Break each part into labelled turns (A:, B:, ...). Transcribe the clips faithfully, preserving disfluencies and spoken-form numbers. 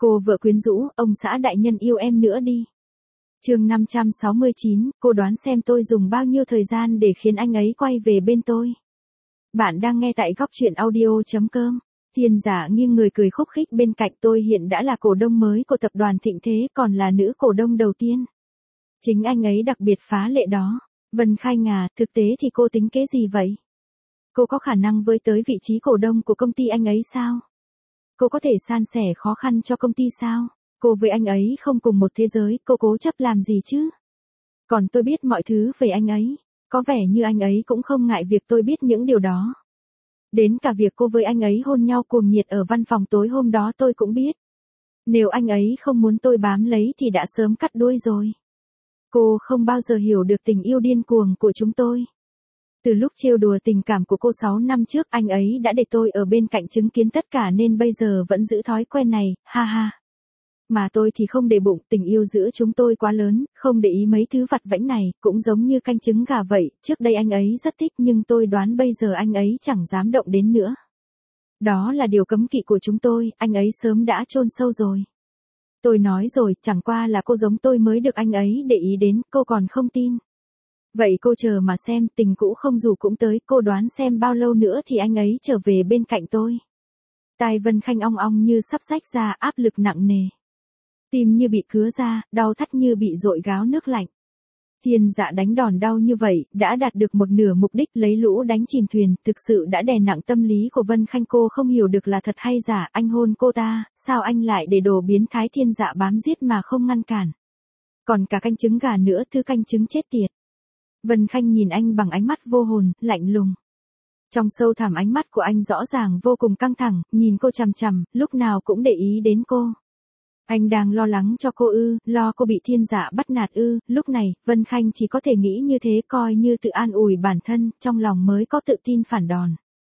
A: Cô vợ quyến rũ, ông xã đại nhân yêu em nữa đi. Chương năm trăm sáu mươi chín, cô đoán xem tôi dùng bao nhiêu thời gian để khiến anh ấy quay về bên tôi. Bạn đang nghe tại góc truyện audio chấm com. Thiên Giả nghiêng người cười khúc khích bên cạnh tôi hiện đã là cổ đông mới của tập đoàn Thịnh Thế, còn là nữ cổ đông đầu tiên. Chính anh ấy đặc biệt phá lệ đó. Vân Khanh à, thực tế thì cô tính kế gì vậy? Cô có khả năng với tới vị trí cổ đông của công ty anh ấy sao? Cô có thể san sẻ khó khăn cho công ty sao? Cô với anh ấy không cùng một thế giới, cô cố chấp làm gì chứ? Còn tôi biết mọi thứ về anh ấy. Có vẻ như anh ấy cũng không ngại việc tôi biết những điều đó. Đến cả việc cô với anh ấy hôn nhau cuồng nhiệt ở văn phòng tối hôm đó tôi cũng biết. Nếu anh ấy không muốn tôi bám lấy thì đã sớm cắt đuôi rồi. Cô không bao giờ hiểu được tình yêu điên cuồng của chúng tôi. Từ lúc trêu đùa tình cảm của cô sáu năm trước, anh ấy đã để tôi ở bên cạnh chứng kiến tất cả nên bây giờ vẫn giữ thói quen này, ha ha. Mà tôi thì không để bụng, tình yêu giữa chúng tôi quá lớn, không để ý mấy thứ vặt vãnh này, cũng giống như canh trứng gà vậy, trước đây anh ấy rất thích nhưng tôi đoán bây giờ anh ấy chẳng dám động đến nữa. Đó là điều cấm kỵ của chúng tôi, anh ấy sớm đã chôn sâu rồi. Tôi nói rồi, chẳng qua là cô giống tôi mới được anh ấy để ý đến, cô còn không tin. Vậy cô chờ mà xem, tình cũ không dù cũng tới, cô đoán xem bao lâu nữa thì anh ấy trở về bên cạnh tôi. Tai Vân Khanh ong ong như sắp xách ra, áp lực nặng nề. Tim như bị cứa ra, đau thắt như bị dội gáo nước lạnh. Thiên Dạ đánh đòn đau như vậy, đã đạt được một nửa mục đích lấy lũ đánh chìm thuyền, thực sự đã đè nặng tâm lý của Vân Khanh. Cô không hiểu được là thật hay giả, anh hôn cô ta, sao anh lại để đồ biến thái Thiên Dạ bám giết mà không ngăn cản. Còn cả canh trứng gà nữa, thứ canh trứng chết tiệt. Vân Khanh nhìn anh bằng ánh mắt vô hồn, lạnh lùng. Trong sâu thẳm ánh mắt của anh rõ ràng vô cùng căng thẳng, nhìn cô chằm chằm, lúc nào cũng để ý đến cô. Anh đang lo lắng cho cô ư, lo cô bị Thiên Dạ bắt nạt ư, lúc này, Vân Khanh chỉ có thể nghĩ như thế, coi như tự an ủi bản thân, trong lòng mới có tự tin phản đòn.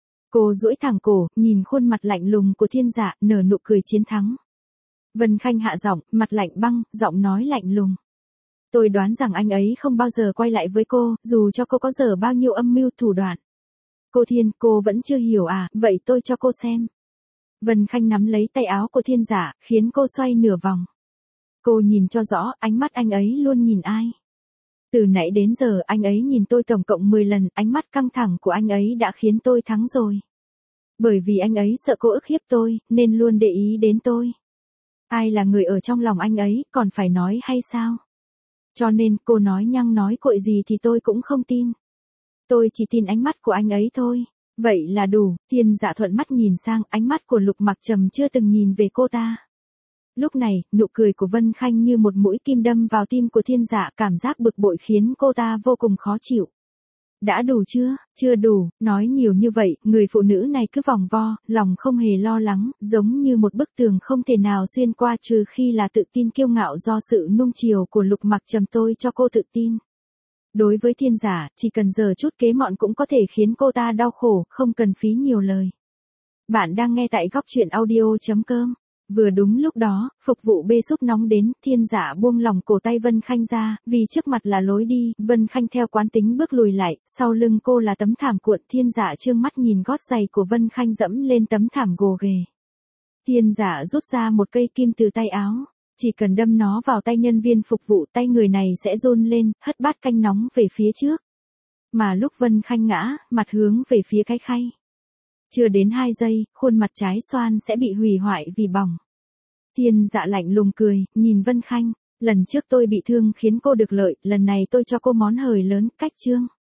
A: Cô duỗi thẳng cổ, nhìn khuôn mặt lạnh lùng của Thiên Dạ, nở nụ cười chiến thắng. Vân Khanh hạ giọng, mặt lạnh băng, giọng nói lạnh lùng. Tôi đoán rằng anh ấy không bao giờ quay lại với cô, dù cho cô có dở bao nhiêu âm mưu thủ đoạn. Cô Thiên, cô vẫn chưa hiểu à, vậy tôi cho cô xem. Vân Khanh nắm lấy tay áo của Thiên Giả, khiến cô xoay nửa vòng. Cô nhìn cho rõ, ánh mắt anh ấy luôn nhìn ai. Từ nãy đến giờ anh ấy nhìn tôi tổng cộng mười lần, ánh mắt căng thẳng của anh ấy đã khiến tôi thắng rồi. Bởi vì anh ấy sợ cô ức hiếp tôi, nên luôn để ý đến tôi. Ai là người ở trong lòng anh ấy, còn phải nói hay sao? Cho nên cô nói nhăng nói cuội gì thì tôi cũng không tin. Tôi chỉ tin ánh mắt của anh ấy thôi. Vậy là đủ. Thiên Dạ thuận mắt nhìn sang, ánh mắt của Lục Mặc Trầm chưa từng nhìn về cô ta. Lúc này, nụ cười của Vân Khanh như một mũi kim đâm vào tim của Thiên Dạ, cảm giác bực bội khiến cô ta vô cùng khó chịu. Đã đủ chưa? Chưa đủ, nói nhiều như vậy, người phụ nữ này cứ vòng vo, lòng không hề lo lắng, giống như một bức tường không thể nào xuyên qua trừ khi là tự tin kiêu ngạo do sự nuông chiều của Lục Mặc Trầm tôi cho cô tự tin. Đối với Thiên Giả, chỉ cần giờ chút kế mọn cũng có thể khiến cô ta đau khổ, không cần phí nhiều lời. Bạn đang nghe tại góc truyện audio chấm com. Vừa đúng lúc đó, phục vụ bê súp nóng đến, Thiên Giả buông lỏng cổ tay Vân Khanh ra, vì trước mặt là lối đi, Vân Khanh theo quán tính bước lùi lại, sau lưng cô là tấm thảm cuộn. Thiên Giả trương mắt nhìn gót giày của Vân Khanh dẫm lên tấm thảm gồ ghề. Thiên Giả rút ra một cây kim từ tay áo. Chỉ cần đâm nó vào tay nhân viên phục vụ, tay người này sẽ run lên, hất bát canh nóng về phía trước. Mà lúc Vân Khanh ngã, mặt hướng về phía cái khay. Chưa đến hai giây, khuôn mặt trái xoan sẽ bị hủy hoại vì bỏng. Thiên Dạ lạnh lùng cười, nhìn Vân Khanh. Lần trước tôi bị thương khiến cô được lợi, lần này tôi cho cô món hời lớn, cách chương.